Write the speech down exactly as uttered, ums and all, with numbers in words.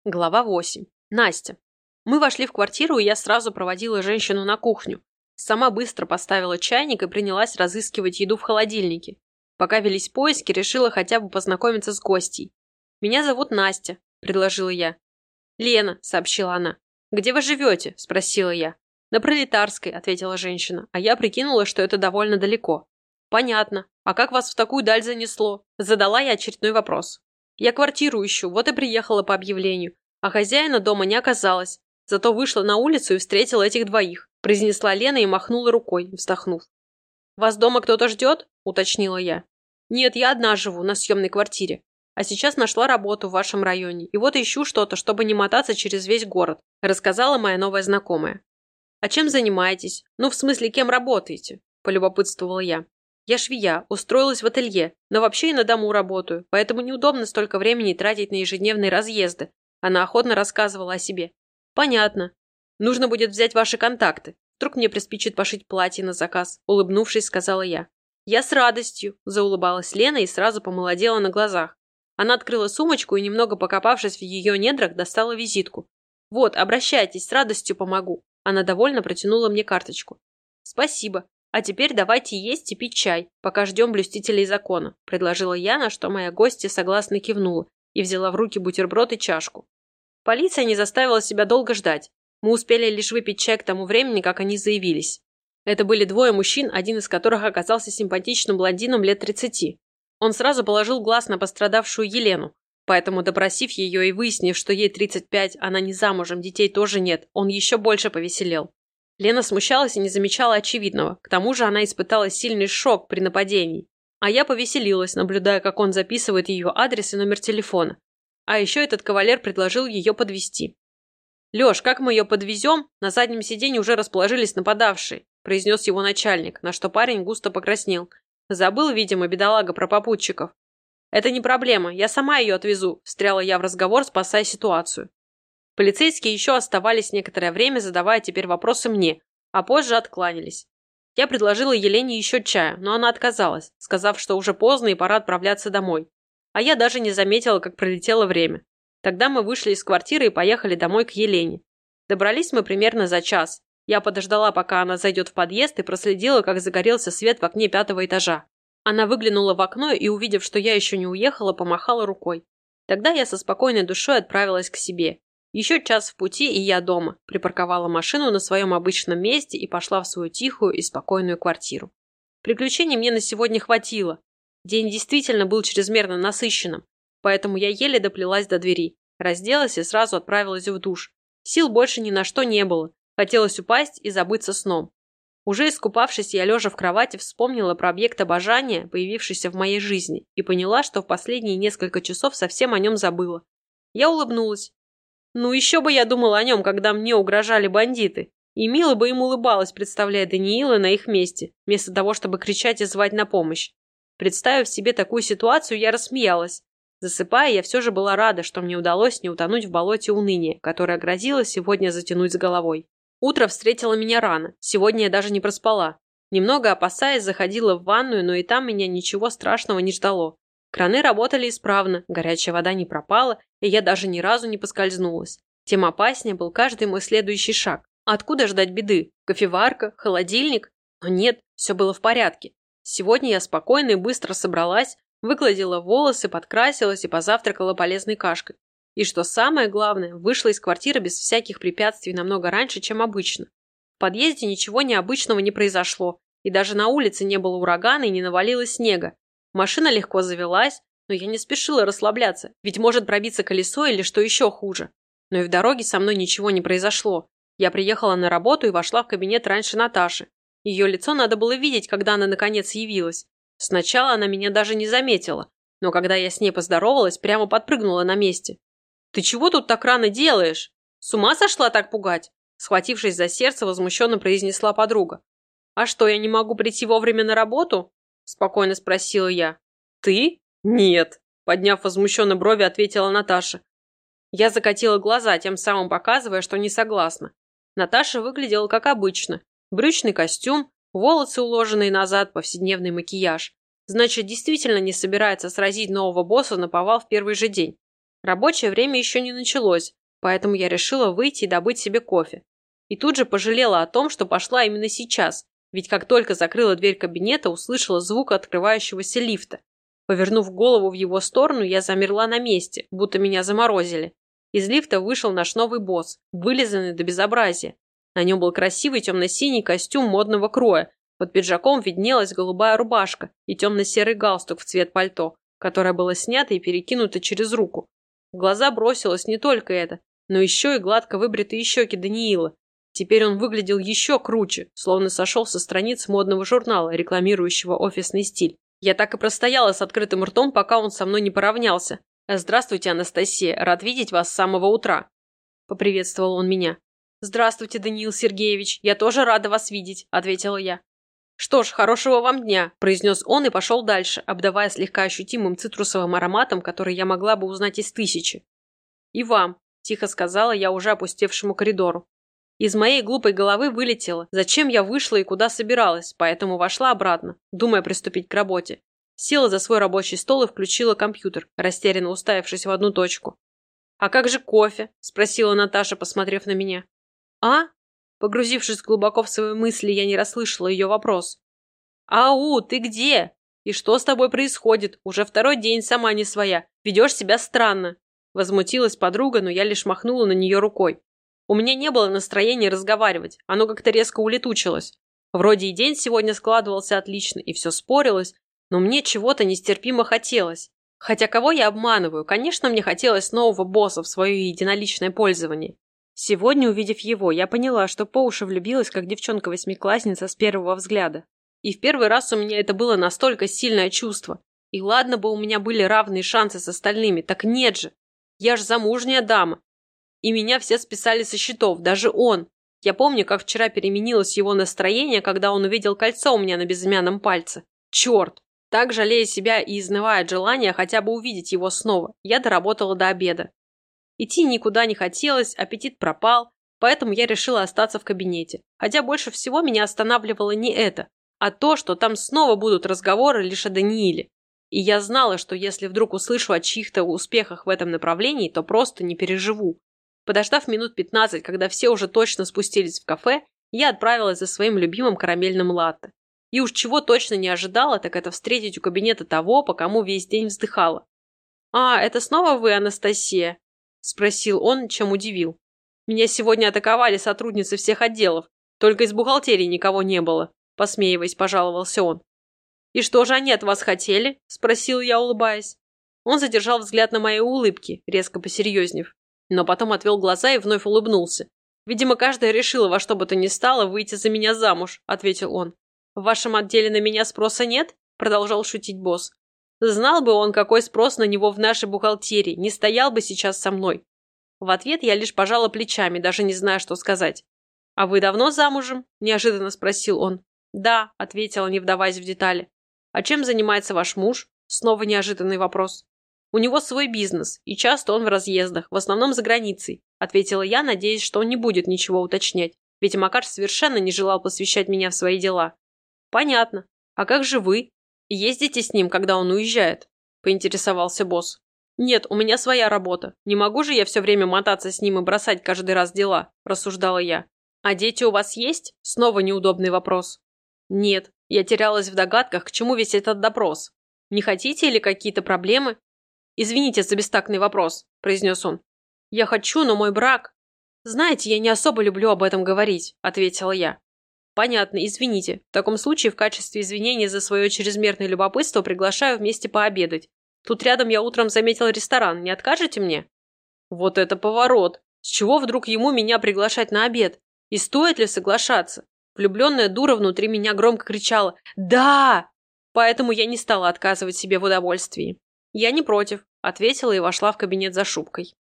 Глава восемь. Настя. Мы вошли в квартиру, и я сразу проводила женщину на кухню. Сама быстро поставила чайник и принялась разыскивать еду в холодильнике. Пока велись поиски, решила хотя бы познакомиться с гостьей. «Меня зовут Настя», – предложила я. «Лена», – сообщила она. «Где вы живете?» – спросила я. «На Пролетарской», – ответила женщина, а я прикинула, что это довольно далеко. «Понятно. А как вас в такую даль занесло?» – задала я очередной вопрос. «Я квартиру ищу, вот и приехала по объявлению. А хозяина дома не оказалось. Зато вышла на улицу и встретила этих двоих», – произнесла Лена и махнула рукой, вздохнув. «Вас дома кто-то ждет?» – уточнила я. «Нет, я одна живу, на съемной квартире. А сейчас нашла работу в вашем районе. И вот ищу что-то, чтобы не мотаться через весь город», – рассказала моя новая знакомая. «А чем занимаетесь? Ну, в смысле, кем работаете?» – полюбопытствовала я. «Я швея, устроилась в ателье, но вообще и на дому работаю, поэтому неудобно столько времени тратить на ежедневные разъезды». Она охотно рассказывала о себе. «Понятно. Нужно будет взять ваши контакты. Вдруг мне приспичит пошить платье на заказ», – улыбнувшись, сказала я. «Я с радостью», – заулыбалась Лена и сразу помолодела на глазах. Она открыла сумочку и, немного покопавшись в ее недрах, достала визитку. «Вот, обращайтесь, с радостью помогу». Она довольно протянула мне карточку. «Спасибо. А теперь давайте есть и пить чай, пока ждем блюстителей закона», – предложила я, на что моя гостья согласно кивнула и взяла в руки бутерброд и чашку. Полиция не заставила себя долго ждать. Мы успели лишь выпить чай к тому времени, как они заявились. Это были двое мужчин, один из которых оказался симпатичным блондином лет тридцати. Он сразу положил глаз на пострадавшую Елену, поэтому, допросив ее и выяснив, что ей тридцать пять, она не замужем, детей тоже нет, он еще больше повеселел. Лена смущалась и не замечала очевидного, к тому же она испытала сильный шок при нападении. А я повеселилась, наблюдая, как он записывает ее адрес и номер телефона. А еще этот кавалер предложил ее подвезти. «Леш, как мы ее подвезем? На заднем сиденье уже расположились нападавшие», произнес его начальник, на что парень густо покраснел. Забыл, видимо, бедолага, про попутчиков. «Это не проблема, я сама ее отвезу», встряла я в разговор, спасая ситуацию. Полицейские еще оставались некоторое время, задавая теперь вопросы мне, а позже откланялись. Я предложила Елене еще чая, но она отказалась, сказав, что уже поздно и пора отправляться домой. А я даже не заметила, как пролетело время. Тогда мы вышли из квартиры и поехали домой к Елене. Добрались мы примерно за час. Я подождала, пока она зайдет в подъезд, и проследила, как загорелся свет в окне пятого этажа. Она выглянула в окно и, увидев, что я еще не уехала, помахала рукой. Тогда я со спокойной душой отправилась к себе. Еще час в пути, и я дома. Припарковала машину на своем обычном месте и пошла в свою тихую и спокойную квартиру. Приключений мне на сегодня хватило. День действительно был чрезмерно насыщенным, поэтому я еле доплелась до двери, разделась и сразу отправилась в душ. Сил больше ни на что не было, хотелось упасть и забыться сном. Уже искупавшись, я, лежа в кровати, вспомнила про объект обожания, появившийся в моей жизни, и поняла, что в последние несколько часов совсем о нем забыла. Я улыбнулась. Ну еще бы я думала о нем, когда мне угрожали бандиты, и мило бы им улыбалась, представляя Даниила на их месте, вместо того, чтобы кричать и звать на помощь. Представив себе такую ситуацию, я рассмеялась. Засыпая, я все же была рада, что мне удалось не утонуть в болоте уныния, которое грозило сегодня затянуть с головой. Утро встретило меня рано, сегодня я даже не проспала. Немного опасаясь, заходила в ванную, но и там меня ничего страшного не ждало. Краны работали исправно, горячая вода не пропала, и я даже ни разу не поскользнулась. Тем опаснее был каждый мой следующий шаг. Откуда ждать беды? Кофеварка? Холодильник? Но нет, все было в порядке. Сегодня я спокойно и быстро собралась, выкладила волосы, подкрасилась и позавтракала полезной кашкой. И что самое главное, вышла из квартиры без всяких препятствий намного раньше, чем обычно. В подъезде ничего необычного не произошло, и даже на улице не было урагана и не навалилось снега. Машина легко завелась, но я не спешила расслабляться, ведь может пробиться колесо или что еще хуже. Но и в дороге со мной ничего не произошло. Я приехала на работу и вошла в кабинет раньше Наташи. Ее лицо надо было видеть, когда она наконец явилась. Сначала она меня даже не заметила, но когда я с ней поздоровалась, прямо подпрыгнула на месте. «Ты чего тут так рано делаешь? С ума сошла так пугать?» Схватившись за сердце, возмущенно произнесла подруга. «А что, я не могу прийти вовремя на работу?» Спокойно спросила я. «Ты? Нет», подняв возмущенно брови, ответила Наташа. Я закатила глаза, тем самым показывая, что не согласна. Наташа выглядела как обычно. Брючный костюм, волосы уложенные назад, повседневный макияж. Значит, действительно не собирается сразить нового босса наповал в первый же день. Рабочее время еще не началось, поэтому я решила выйти и добыть себе кофе. И тут же пожалела о том, что пошла именно сейчас, ведь как только закрыла дверь кабинета, услышала звук открывающегося лифта. Повернув голову в его сторону, я замерла на месте, будто меня заморозили. Из лифта вышел наш новый босс, вылизанный до безобразия. На нем был красивый темно-синий костюм модного кроя, под пиджаком виднелась голубая рубашка и темно-серый галстук в цвет пальто, которое было снято и перекинуто через руку. В глаза бросилось не только это, но еще и гладко выбритые щеки Даниила. Теперь он выглядел еще круче, словно сошел со страниц модного журнала, рекламирующего офисный стиль. Я так и простояла с открытым ртом, пока он со мной не поравнялся. «Здравствуйте, Анастасия, рад видеть вас с самого утра», — поприветствовал он меня. «Здравствуйте, Даниил Сергеевич, я тоже рада вас видеть», — ответила я. «Что ж, хорошего вам дня», – произнес он и пошел дальше, обдавая слегка ощутимым цитрусовым ароматом, который я могла бы узнать из тысячи. «И вам», – тихо сказала я уже опустевшему коридору. Из моей глупой головы вылетело, зачем я вышла и куда собиралась, поэтому вошла обратно, думая приступить к работе. Села за свой рабочий стол и включила компьютер, растерянно уставившись в одну точку. «А как же кофе?» – спросила Наташа, посмотрев на меня. «А?» Погрузившись глубоко в свои мысли, я не расслышала ее вопрос. «Ау, ты где? И что с тобой происходит? Уже второй день сама не своя. Ведешь себя странно». Возмутилась подруга, но я лишь махнула на нее рукой. У меня не было настроения разговаривать, оно как-то резко улетучилось. Вроде и день сегодня складывался отлично, и все спорилось, но мне чего-то нестерпимо хотелось. Хотя кого я обманываю? Конечно, мне хотелось нового босса в свое единоличное пользование. Сегодня, увидев его, я поняла, что по уши влюбилась, как девчонка-восьмиклассница с первого взгляда. И в первый раз у меня это было настолько сильное чувство. И ладно бы у меня были равные шансы с остальными, так нет же. Я ж замужняя дама. И меня все списали со счетов, даже он. Я помню, как вчера переменилось его настроение, когда он увидел кольцо у меня на безымянном пальце. Черт! Так, жалея себя и изнывая от желания хотя бы увидеть его снова, я доработала до обеда. Идти никуда не хотелось, аппетит пропал, поэтому я решила остаться в кабинете. Хотя больше всего меня останавливало не это, а то, что там снова будут разговоры лишь о Данииле. И я знала, что если вдруг услышу о чьих-то успехах в этом направлении, то просто не переживу. Подождав минут пятнадцать, когда все уже точно спустились в кафе, я отправилась за своим любимым карамельным латте. И уж чего точно не ожидала, так это встретить у кабинета того, по кому весь день вздыхала. «А, это снова вы, Анастасия?» – спросил он, чем удивил. «Меня сегодня атаковали сотрудницы всех отделов, только из бухгалтерии никого не было», – посмеиваясь, пожаловался он. «И что же они от вас хотели?» – спросил я, улыбаясь. Он задержал взгляд на мои улыбки, резко посерьезнев, но потом отвел глаза и вновь улыбнулся. «Видимо, каждая решила во что бы то ни стало выйти за меня замуж», – ответил он. «В вашем отделе на меня спроса нет?» – продолжал шутить босс. «Знал бы он, какой спрос на него в нашей бухгалтерии, не стоял бы сейчас со мной». В ответ я лишь пожала плечами, даже не зная, что сказать. «А вы давно замужем?» – неожиданно спросил он. «Да», – ответила, не вдаваясь в детали. «А чем занимается ваш муж?» – снова неожиданный вопрос. «У него свой бизнес, и часто он в разъездах, в основном за границей», – ответила я, надеясь, что он не будет ничего уточнять, ведь Макар совершенно не желал посвящать меня в свои дела. «Понятно. А как же вы? Ездите с ним, когда он уезжает?» – поинтересовался босс. «Нет, у меня своя работа. Не могу же я все время мотаться с ним и бросать каждый раз дела», – рассуждала я. «А дети у вас есть?» – снова неудобный вопрос. «Нет». Я терялась в догадках, к чему весь этот допрос. «Не хотите или какие-то проблемы?» «Извините за бестактный вопрос», – произнес он. «Я хочу, но мой брак...» «Знаете, я не особо люблю об этом говорить», – ответила я. «Понятно, извините. В таком случае в качестве извинения за свое чрезмерное любопытство приглашаю вместе пообедать. Тут рядом я утром заметил ресторан. Не откажете мне?» Вот это поворот! С чего вдруг ему меня приглашать на обед? И стоит ли соглашаться? Влюбленная дура внутри меня громко кричала «Да!», поэтому я не стала отказывать себе в удовольствии. «Я не против», – ответила и вошла в кабинет за шубкой.